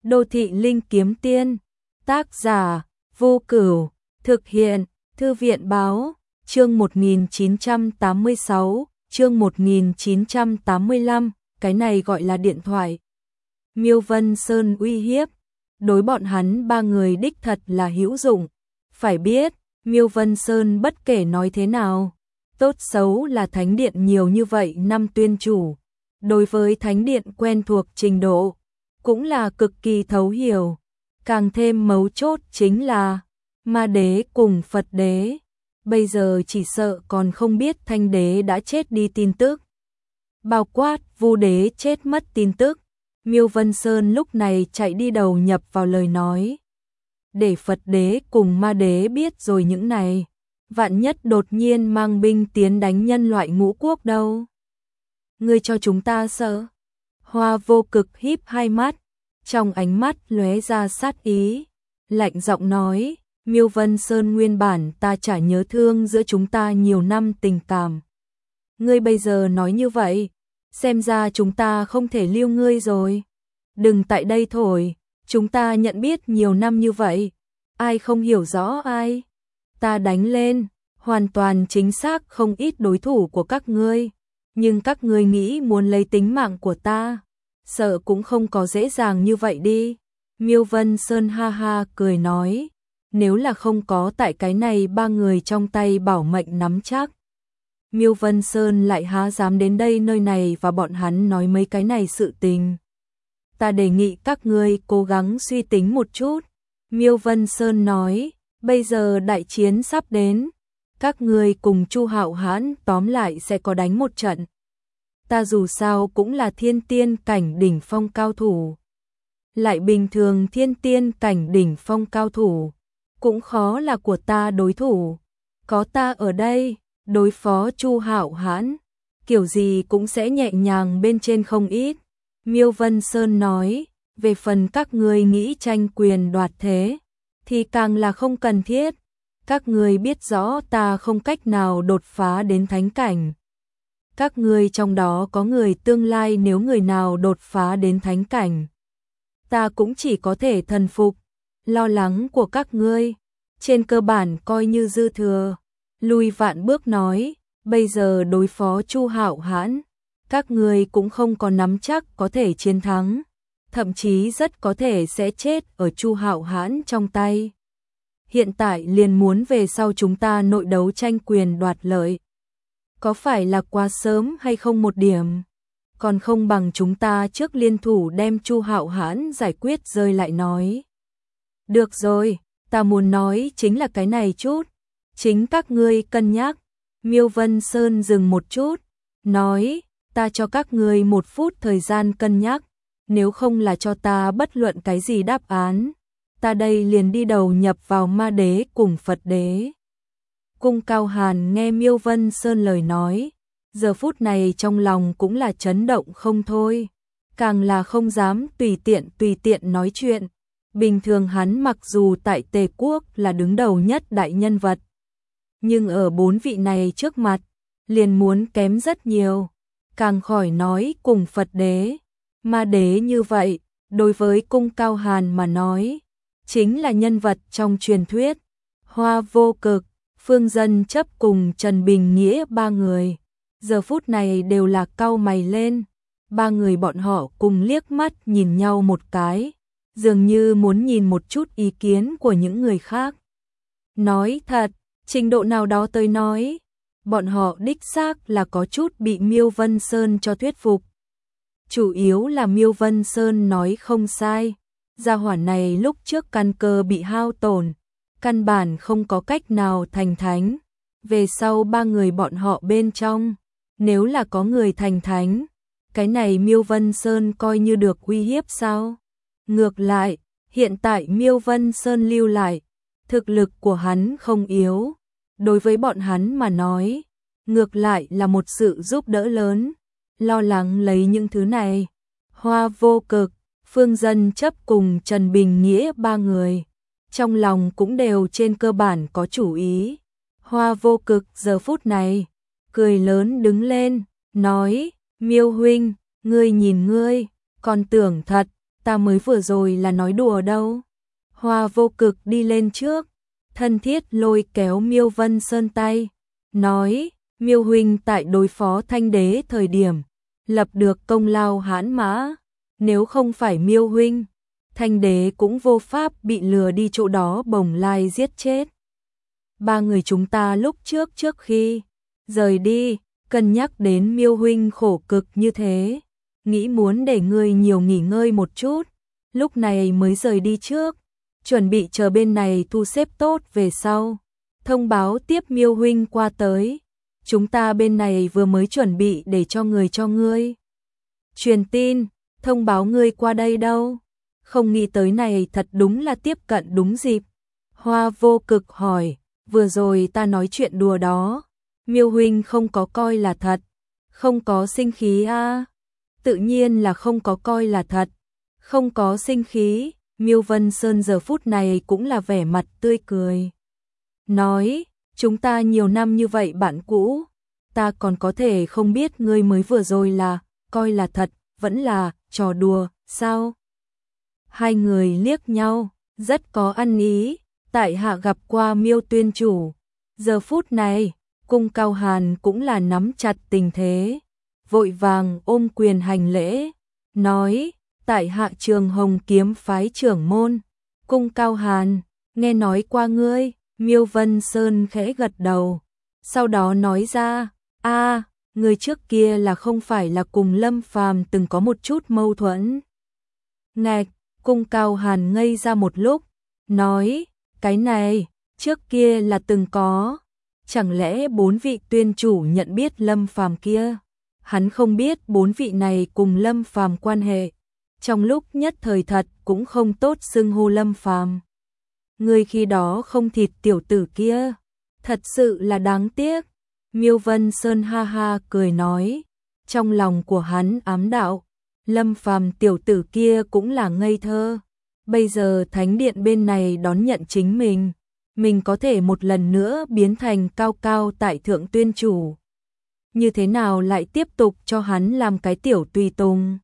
Đô thị linh kiếm tiên, tác giả, Vô Cửu, thực hiện, Thư viện báo, chương 1986, chương 1985, cái này gọi là điện thoại. Miêu Vân Sơn uy hiếp, đối bọn hắn ba người đích thật là hữu dụng. Phải biết, Miêu Vân Sơn bất kể nói thế nào, tốt xấu là thánh điện nhiều như vậy năm tuyên chủ, đối với thánh điện quen thuộc trình độ, cũng là cực kỳ thấu hiểu. Càng thêm mấu chốt chính là Ma Đế cùng Phật Đế, bây giờ chỉ sợ còn không biết Thanh Đế đã chết đi tin tức, bao quát Vu Đế chết mất tin tức. Miêu Vân Sơn lúc này chạy đi đầu nhập vào lời nói, để Phật Đế cùng Ma Đế biết rồi những này, vạn nhất đột nhiên mang binh tiến đánh nhân loại ngũ quốc đâu. Ngươi cho chúng ta sợ? Hoa Vô Cực híp hai mắt, trong ánh mắt lóe ra sát ý, lạnh giọng nói, Miêu Vân Sơn, nguyên bản ta chả nhớ thương giữa chúng ta nhiều năm tình cảm. Ngươi bây giờ nói như vậy, xem ra chúng ta không thể lưu ngươi rồi. Đừng tại đây thổi, chúng ta nhận biết nhiều năm như vậy, ai không hiểu rõ ai. Ta đánh lên, hoàn toàn chính xác không ít đối thủ của các ngươi, nhưng các ngươi nghĩ muốn lấy tính mạng của ta, sợ cũng không có dễ dàng như vậy đi. Miêu Vân Sơn ha ha cười nói, nếu là không có tại cái này ba người trong tay bảo mệnh nắm chắc, Miêu Vân Sơn lại há dám đến đây nơi này và bọn hắn nói mấy cái này sự tình. Ta đề nghị các ngươi cố gắng suy tính một chút. Miêu Vân Sơn nói, bây giờ đại chiến sắp đến, các ngươi cùng Chu Hạo Hãn tóm lại sẽ có đánh một trận. Ta dù sao cũng là thiên tiên cảnh đỉnh phong cao thủ, lại bình thường thiên tiên cảnh đỉnh phong cao thủ cũng khó là của ta đối thủ. Có ta ở đây, đối phó Chu Hạo Hãn, kiểu gì cũng sẽ nhẹ nhàng bên trên không ít. Miêu Vân Sơn nói, về phần các ngươi nghĩ tranh quyền đoạt thế, thì càng là không cần thiết. Các ngươi biết rõ ta không cách nào đột phá đến thánh cảnh. Các ngươi trong đó có người tương lai nếu người nào đột phá đến thánh cảnh, ta cũng chỉ có thể thần phục. Lo lắng của các ngươi, trên cơ bản coi như dư thừa. Lùi vạn bước nói, bây giờ đối phó Chu Hạo Hãn, các ngươi cũng không có nắm chắc có thể chiến thắng, thậm chí rất có thể sẽ chết ở Chu Hạo Hãn trong tay. Hiện tại liền muốn về sau chúng ta nội đấu tranh quyền đoạt lợi, có phải là quá sớm hay không một điểm? Còn không bằng chúng ta trước liên thủ đem Chu Hạo Hãn giải quyết rơi lại nói. Được rồi, ta muốn nói chính là cái này chút, chính các ngươi cân nhắc. Miêu Vân Sơn dừng một chút, nói, ta cho các ngươi 1 phút thời gian cân nhắc, nếu không là cho ta bất luận cái gì đáp án, ta đây liền đi đầu nhập vào Ma Đế cùng Phật Đế. Cung Cao Hàn nghe Miêu Vân Sơn lời nói, giờ phút này trong lòng cũng là chấn động không thôi, càng là không dám tùy tiện nói chuyện. Bình thường hắn mặc dù tại Tề Quốc là đứng đầu nhất đại nhân vật, nhưng ở 4 vị này trước mặt, liền muốn kém rất nhiều, càng khỏi nói cùng Phật Đế. Ma Đế như vậy, đối với Cung Cao Hàn mà nói, chính là nhân vật trong truyền thuyết. Hoa Vô Cực, Phương Dân Chấp cùng Trần Bình Nghĩa ba người, giờ phút này đều là cau mày lên. Ba người bọn họ cùng liếc mắt nhìn nhau một cái, dường như muốn nhìn một chút ý kiến của những người khác. Nói thật, trình độ nào đó tới nói, bọn họ đích xác là có chút bị Miêu Vân Sơn cho thuyết phục. Chủ yếu là Miêu Vân Sơn nói không sai, gia hỏa này lúc trước căn cơ bị hao tổn, căn bản không có cách nào thành thánh. Về sau ba người bọn họ bên trong, nếu là có người thành thánh, cái này Miêu Vân Sơn coi như được uy hiếp sao? Ngược lại, hiện tại Miêu Vân Sơn lưu lại, thực lực của hắn không yếu, đối với bọn hắn mà nói, ngược lại là một sự giúp đỡ lớn. Lo lắng lấy những thứ này, Hoa Vô Cực, Phương Dân Chấp cùng Trần Bình Nghĩa ba người, trong lòng cũng đều trên cơ bản có chủ ý. Hoa Vô Cực giờ phút này, cười lớn đứng lên, nói, Miêu huynh, ngươi nhìn ngươi, còn tưởng thật, ta mới vừa rồi là nói đùa đâu. Hoa Vô Cực đi lên trước, thân thiết lôi kéo Miêu Vân Sơn tay, nói, Miêu huynh tại đối phó Thanh đế thời điểm, lập được công lao hãn mã, nếu không phải Miêu huynh, Thanh đế cũng vô pháp bị lừa đi chỗ đó bồng lai giết chết. Ba người chúng ta lúc trước khi rời đi, cân nhắc đến Miêu huynh khổ cực như thế, nghĩ muốn để ngươi nhiều nghỉ ngơi một chút, lúc này mới rời đi trước, chuẩn bị chờ bên này thu xếp tốt về sau, thông báo tiếp Miêu huynh qua tới. Chúng ta bên này vừa mới chuẩn bị để cho ngươi truyền tin, thông báo ngươi qua đây đâu. Không nghĩ tới này thật đúng là tiếp cận đúng dịp. Hoa Vô Cực hỏi, vừa rồi ta nói chuyện đùa đó, Miêu huynh không có coi là thật, không có sinh khí a? Tự nhiên là không có coi là thật, không có sinh khí. Miêu Vân Sơn giờ phút này cũng là vẻ mặt tươi cười, nói, chúng ta nhiều năm như vậy bạn cũ, ta còn có thể không biết ngươi mới vừa rồi là coi là thật, vẫn là trò đùa, sao? Hai người liếc nhau, rất có ăn ý, tại hạ gặp qua Miêu tuyên chủ. Giờ phút này, Cung Cao Hàn cũng là nắm chặt tình thế, vội vàng ôm quyền hành lễ, nói, tại hạ Trường Hồng kiếm phái trưởng môn. Cung Cao Hàn, nghe nói qua ngươi. Miêu Vân Sơn khẽ gật đầu, sau đó nói ra, người trước kia là không phải là cùng Lâm Phàm từng có một chút mâu thuẫn. Ngạch, Cung Cao Hàn ngây ra một lúc, nói, cái này, trước kia là từng có, chẳng lẽ 4 vị tuyên chủ nhận biết Lâm Phàm kia? Hắn không biết 4 vị này cùng Lâm Phàm quan hệ, trong lúc nhất thời thật cũng không tốt xưng hô Lâm Phàm. Người khi đó không thịt tiểu tử kia, thật sự là đáng tiếc. Miêu Vân Sơn ha ha cười nói, trong lòng của hắn ám đạo, Lâm Phàm tiểu tử kia cũng là ngây thơ. Bây giờ thánh điện bên này đón nhận chính mình có thể một lần nữa biến thành cao cao tại thượng tuyên chủ. Như thế nào lại tiếp tục cho hắn làm cái tiểu tùy tùng?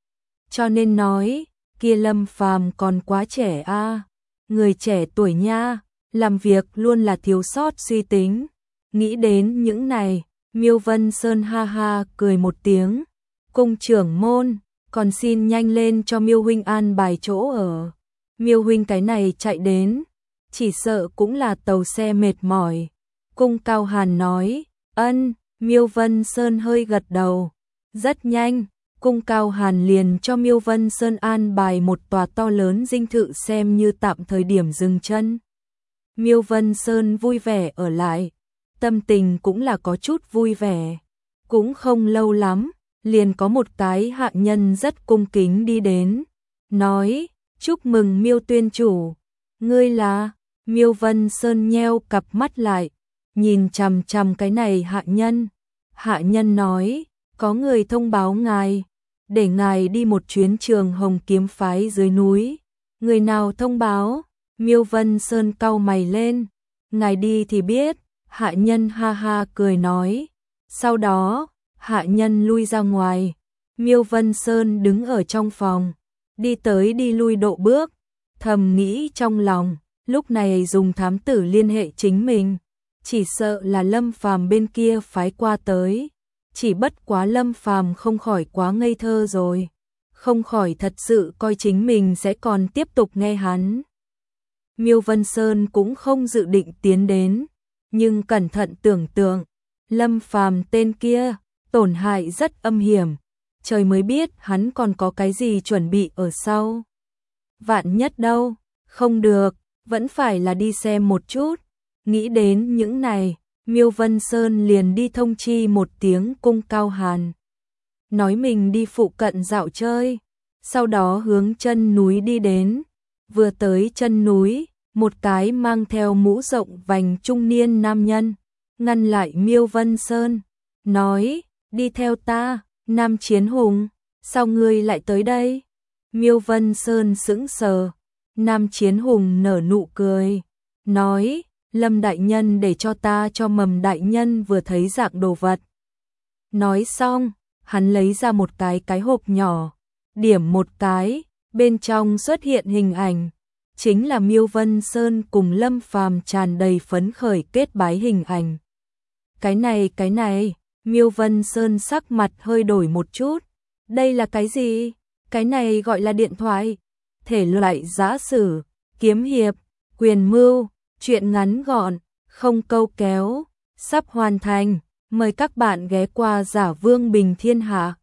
Cho nên nói, kia Lâm Phàm còn quá trẻ a. Người trẻ tuổi nha, làm việc luôn là thiếu sót suy tính. Nghĩ đến những này, Miêu Vân Sơn ha ha cười một tiếng. Cung trưởng môn, còn xin nhanh lên cho Miêu huynh an bài chỗ ở. Miêu huynh cái này chạy đến, chỉ sợ cũng là tàu xe mệt mỏi. Cung Cao Hàn nói, ân. Miêu Vân Sơn hơi gật đầu. Rất nhanh, Cung Cao Hàn liền cho Miêu Vân Sơn an bài một tòa to lớn dinh thự xem như tạm thời điểm dừng chân. Miêu Vân Sơn vui vẻ ở lại, tâm tình cũng là có chút vui vẻ. Cũng không lâu lắm, liền có một cái hạ nhân rất cung kính đi đến, nói, chúc mừng Miêu tuyên chủ. Ngươi là? Miêu Vân Sơn nheo cặp mắt lại, nhìn chằm chằm cái này hạ nhân. Hạ nhân nói, có người thông báo ngài, để ngài đi một chuyến Trường Hồng kiếm phái dưới núi. Người nào thông báo? Miêu Vân Sơn cau mày lên, ngài đi thì biết. Hạ nhân ha ha cười nói. Sau đó, hạ nhân lui ra ngoài. Miêu Vân Sơn đứng ở trong phòng, đi tới đi lui độ bước, thầm nghĩ trong lòng, lúc này dùng thám tử liên hệ chính mình, chỉ sợ là Lâm Phàm bên kia phái qua tới. Chỉ bất quá Lâm Phàm không khỏi quá ngây thơ rồi, không khỏi thật sự coi chính mình sẽ còn tiếp tục nghe hắn. Miêu Vân Sơn cũng không dự định tiến đến, nhưng cẩn thận tưởng tượng, Lâm Phàm tên kia, tổn hại rất âm hiểm, trời mới biết hắn còn có cái gì chuẩn bị ở sau. Vạn nhất đâu, không được, vẫn phải là đi xem một chút. Nghĩ đến những này, Miêu Vân Sơn liền đi thông chi một tiếng Cung Cao Hàn, nói mình đi phụ cận dạo chơi, sau đó hướng chân núi đi đến. Vừa tới chân núi, một cái mang theo mũ rộng vành trung niên nam nhân ngăn lại Miêu Vân Sơn, nói, đi theo ta. Nam Chiến Hùng, sao ngươi lại tới đây? Miêu Vân Sơn sững sờ. Nam Chiến Hùng nở nụ cười, nói, Lâm đại nhân để cho ta cho Mầm đại nhân vừa thấy dạng đồ vật. Nói xong, hắn lấy ra một cái hộp nhỏ, điểm một cái, Bên trong xuất hiện hình ảnh, chính là Miêu Vân Sơn cùng Lâm Phàm tràn đầy phấn khởi kết bái hình ảnh. Cái này, Miêu Vân Sơn sắc mặt hơi đổi một chút. Đây là cái gì? Cái này gọi là điện thoại. Thể loại giã sử, kiếm hiệp, quyền mưu, truyện ngắn gọn, không câu kéo, sắp hoàn thành. Mời các bạn ghé qua Giả Vương Bình Thiên Hạ.